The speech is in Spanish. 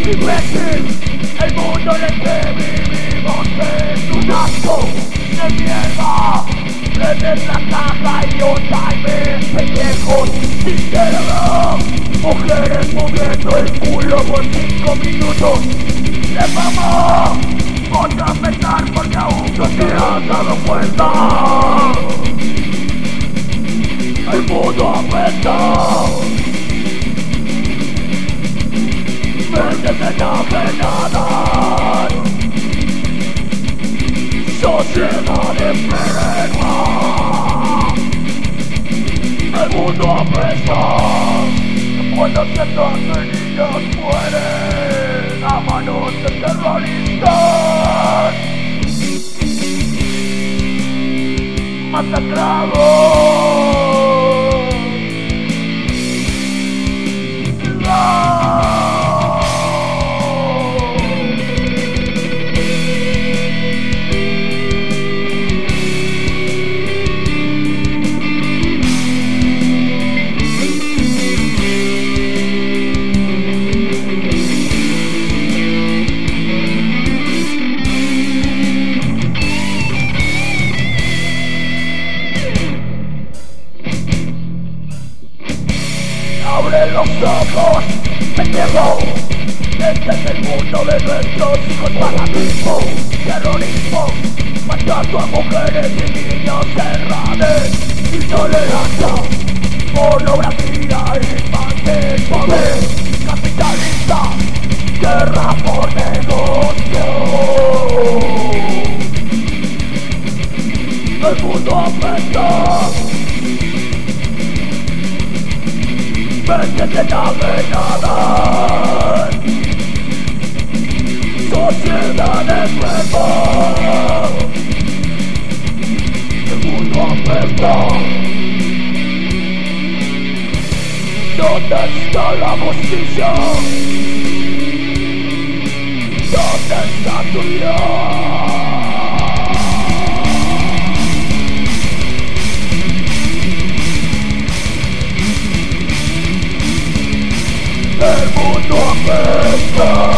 imbécil. El mundo en el que vivimos es un asco de mierda. Prenden la caja y un timer, pendejos sin cerebro. Mujeres moviendo el culo por 5 minutos de fama. Otra pensar porque aún no te has dado cuenta. El mundo apesta. Mentes enajenadas. Sociedad enferma. El mundo apesta. Cuando cientos de niños mueren a manos de terroristas masacrados. Abre los ojos, pendejo. Este es el mundo de nuestros hijos para mismo. Terrorismo, matando a mujeres y niños, errades, intolerancia, pornografía, infantil, poder, capitalista, guerra por negocio. El mundo apesta. Mentes enajenadas. Sociedad enferma. El mundo apesta. ¿Dónde está la justicia? ¿Dónde está tu Dios? El mundo apesta.